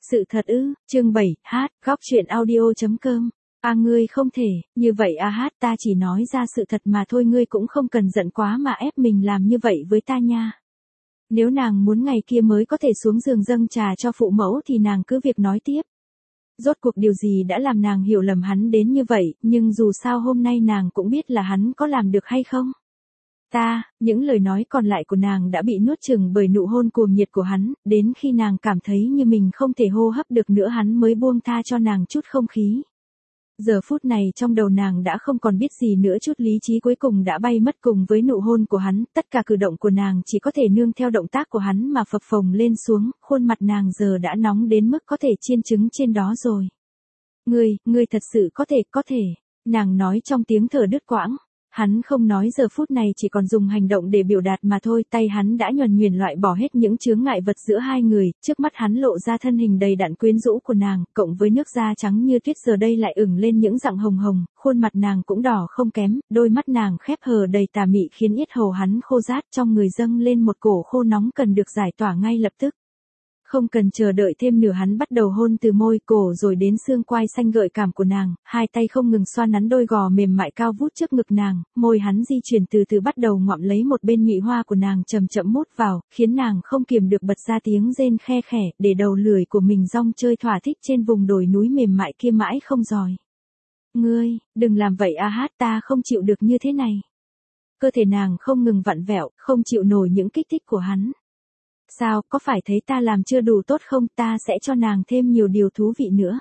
Sự thật ư? Chương 7, hát, góc truyện audio.com. Ngươi không thể, như vậy hát, ta chỉ nói ra sự thật mà thôi, ngươi cũng không cần giận quá mà ép mình làm như vậy với ta nha. Nếu nàng muốn ngày kia mới có thể xuống giường dâng trà cho phụ mẫu thì nàng cứ việc nói tiếp. Rốt cuộc điều gì đã làm nàng hiểu lầm hắn đến như vậy, nhưng dù sao hôm nay nàng cũng biết là hắn có làm được hay không. Những lời nói còn lại của nàng đã bị nuốt chửng bởi nụ hôn cuồng nhiệt của hắn, đến khi nàng cảm thấy như mình không thể hô hấp được nữa hắn mới buông tha cho nàng chút không khí. Giờ phút này trong đầu nàng đã không còn biết gì nữa, chút lý trí cuối cùng đã bay mất cùng với nụ hôn của hắn, tất cả cử động của nàng chỉ có thể nương theo động tác của hắn mà phập phồng lên xuống, khuôn mặt nàng giờ đã nóng đến mức có thể chiên trứng trên đó rồi. Ngươi thật sự có thể, nàng nói trong tiếng thở đứt quãng. Hắn không nói, giờ phút này chỉ còn dùng hành động để biểu đạt mà thôi, tay hắn đã nhuần nhuyễn loại bỏ hết những chướng ngại vật giữa hai người, trước mắt hắn lộ ra thân hình đầy đặn quyến rũ của nàng, cộng với nước da trắng như tuyết giờ đây lại ửng lên những rặng hồng hồng, khuôn mặt nàng cũng đỏ không kém, đôi mắt nàng khép hờ đầy tà mị khiến yết hầu hắn khô rát, trong người dâng lên một cổ khô nóng cần được giải tỏa ngay lập tức. Không cần chờ đợi thêm nữa hắn bắt đầu hôn từ môi cổ rồi đến xương quai xanh gợi cảm của nàng, hai tay không ngừng xoa nắn đôi gò mềm mại cao vút trước ngực nàng, môi hắn di chuyển từ từ bắt đầu ngoạm lấy một bên nhụy hoa của nàng chậm chậm mút vào, khiến nàng không kiềm được bật ra tiếng rên khe khẽ, để đầu lưỡi của mình rong chơi thỏa thích trên vùng đồi núi mềm mại kia mãi không dòi. Ngươi, đừng làm vậy hát, ta không chịu được như thế này. Cơ thể nàng không ngừng vặn vẹo, không chịu nổi những kích thích của hắn. Sao, có phải thấy ta làm chưa đủ tốt không, ta sẽ cho nàng thêm nhiều điều thú vị nữa.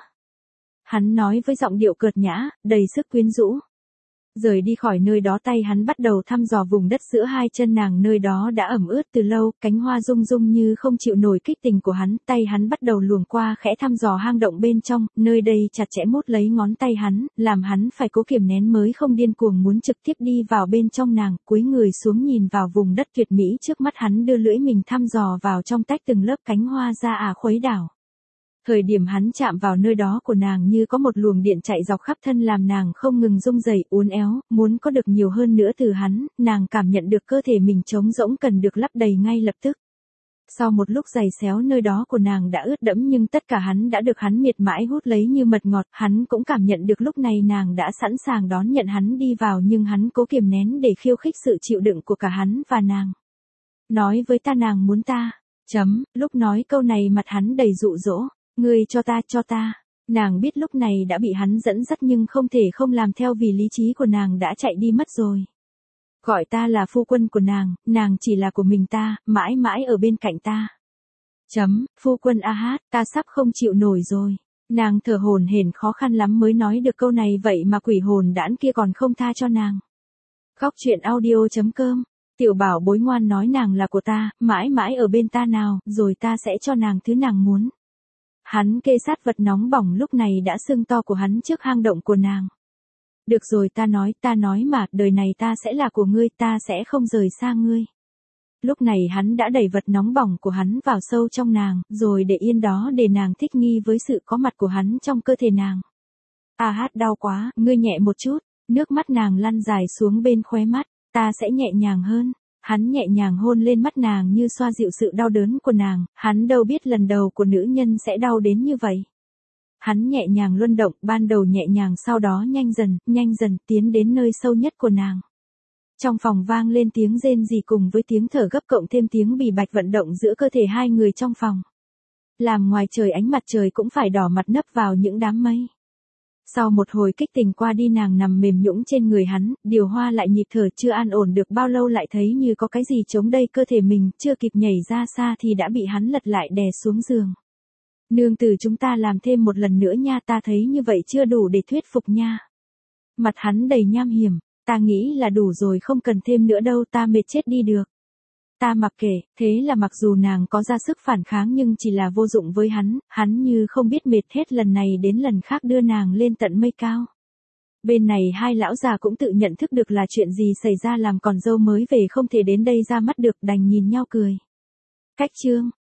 Hắn nói với giọng điệu cợt nhã, đầy sức quyến rũ. Rời đi khỏi nơi đó tay hắn bắt đầu thăm dò vùng đất giữa hai chân nàng, nơi đó đã ẩm ướt từ lâu, cánh hoa rung rung như không chịu nổi kích tình của hắn, tay hắn bắt đầu luồn qua khẽ thăm dò hang động bên trong, nơi đây chặt chẽ mút lấy ngón tay hắn, làm hắn phải cố kiềm nén mới không điên cuồng muốn trực tiếp đi vào bên trong nàng, cúi người xuống nhìn vào vùng đất tuyệt mỹ trước mắt hắn, đưa lưỡi mình thăm dò vào trong tách từng lớp cánh hoa ra khuấy đảo. Thời điểm hắn chạm vào nơi đó của nàng như có một luồng điện chạy dọc khắp thân làm nàng không ngừng rung rẩy uốn éo, muốn có được nhiều hơn nữa từ hắn, nàng cảm nhận được cơ thể mình trống rỗng cần được lấp đầy ngay lập tức. Sau một lúc giày xéo nơi đó của nàng đã ướt đẫm nhưng tất cả hắn đã được hắn miệt mãi hút lấy như mật ngọt, hắn cũng cảm nhận được lúc này nàng đã sẵn sàng đón nhận hắn đi vào nhưng hắn cố kiềm nén để khiêu khích sự chịu đựng của cả hắn và nàng. Nói với ta nàng muốn ta, lúc nói câu này mặt hắn đầy dụ dỗ. Ngươi cho ta. Nàng biết lúc này đã bị hắn dẫn dắt nhưng không thể không làm theo vì lý trí của nàng đã chạy đi mất rồi. Gọi ta là phu quân của nàng chỉ là của mình ta, mãi mãi ở bên cạnh ta. Phu quân hát, ta sắp không chịu nổi rồi. Nàng thở hổn hển khó khăn lắm mới nói được câu này, vậy mà quỷ hồn đãn kia còn không tha cho nàng. Góc truyện audio.com. Tiểu bảo bối ngoan nói nàng là của ta, mãi mãi ở bên ta nào, rồi ta sẽ cho nàng thứ nàng muốn. Hắn kê sát vật nóng bỏng lúc này đã sưng to của hắn trước hang động của nàng. Được rồi, ta nói mà, đời này ta sẽ là của ngươi, ta sẽ không rời xa ngươi. Lúc này hắn đã đẩy vật nóng bỏng của hắn vào sâu trong nàng, rồi để yên đó để nàng thích nghi với sự có mặt của hắn trong cơ thể nàng. Hát đau quá, ngươi nhẹ một chút, nước mắt nàng lăn dài xuống bên khóe mắt, ta sẽ nhẹ nhàng hơn. Hắn nhẹ nhàng hôn lên mắt nàng như xoa dịu sự đau đớn của nàng, hắn đâu biết lần đầu của nữ nhân sẽ đau đến như vậy. Hắn nhẹ nhàng luân động, ban đầu nhẹ nhàng sau đó nhanh dần tiến đến nơi sâu nhất của nàng. Trong phòng vang lên tiếng rên rỉ cùng với tiếng thở gấp cộng thêm tiếng bì bạch vận động giữa cơ thể hai người trong phòng. Làm ngoài trời ánh mặt trời cũng phải đỏ mặt nấp vào những đám mây. Sau một hồi kích tình qua đi nàng nằm mềm nhũn trên người hắn, điều hoa lại nhịp thở chưa an ổn được bao lâu lại thấy như có cái gì chống đây cơ thể mình, chưa kịp nhảy ra xa thì đã bị hắn lật lại đè xuống giường. Nương tử chúng ta làm thêm một lần nữa nha, ta thấy như vậy chưa đủ để thuyết phục nha. Mặt hắn đầy nham hiểm, ta nghĩ là đủ rồi không cần thêm nữa đâu, ta mệt chết đi được. Ta mặc kệ, thế là mặc dù nàng có ra sức phản kháng nhưng chỉ là vô dụng với hắn như không biết mệt hết lần này đến lần khác đưa nàng lên tận mây cao. Bên này hai lão già cũng tự nhận thức được là chuyện gì xảy ra làm con dâu mới về không thể đến đây ra mắt được đành nhìn nhau cười. Cách chương.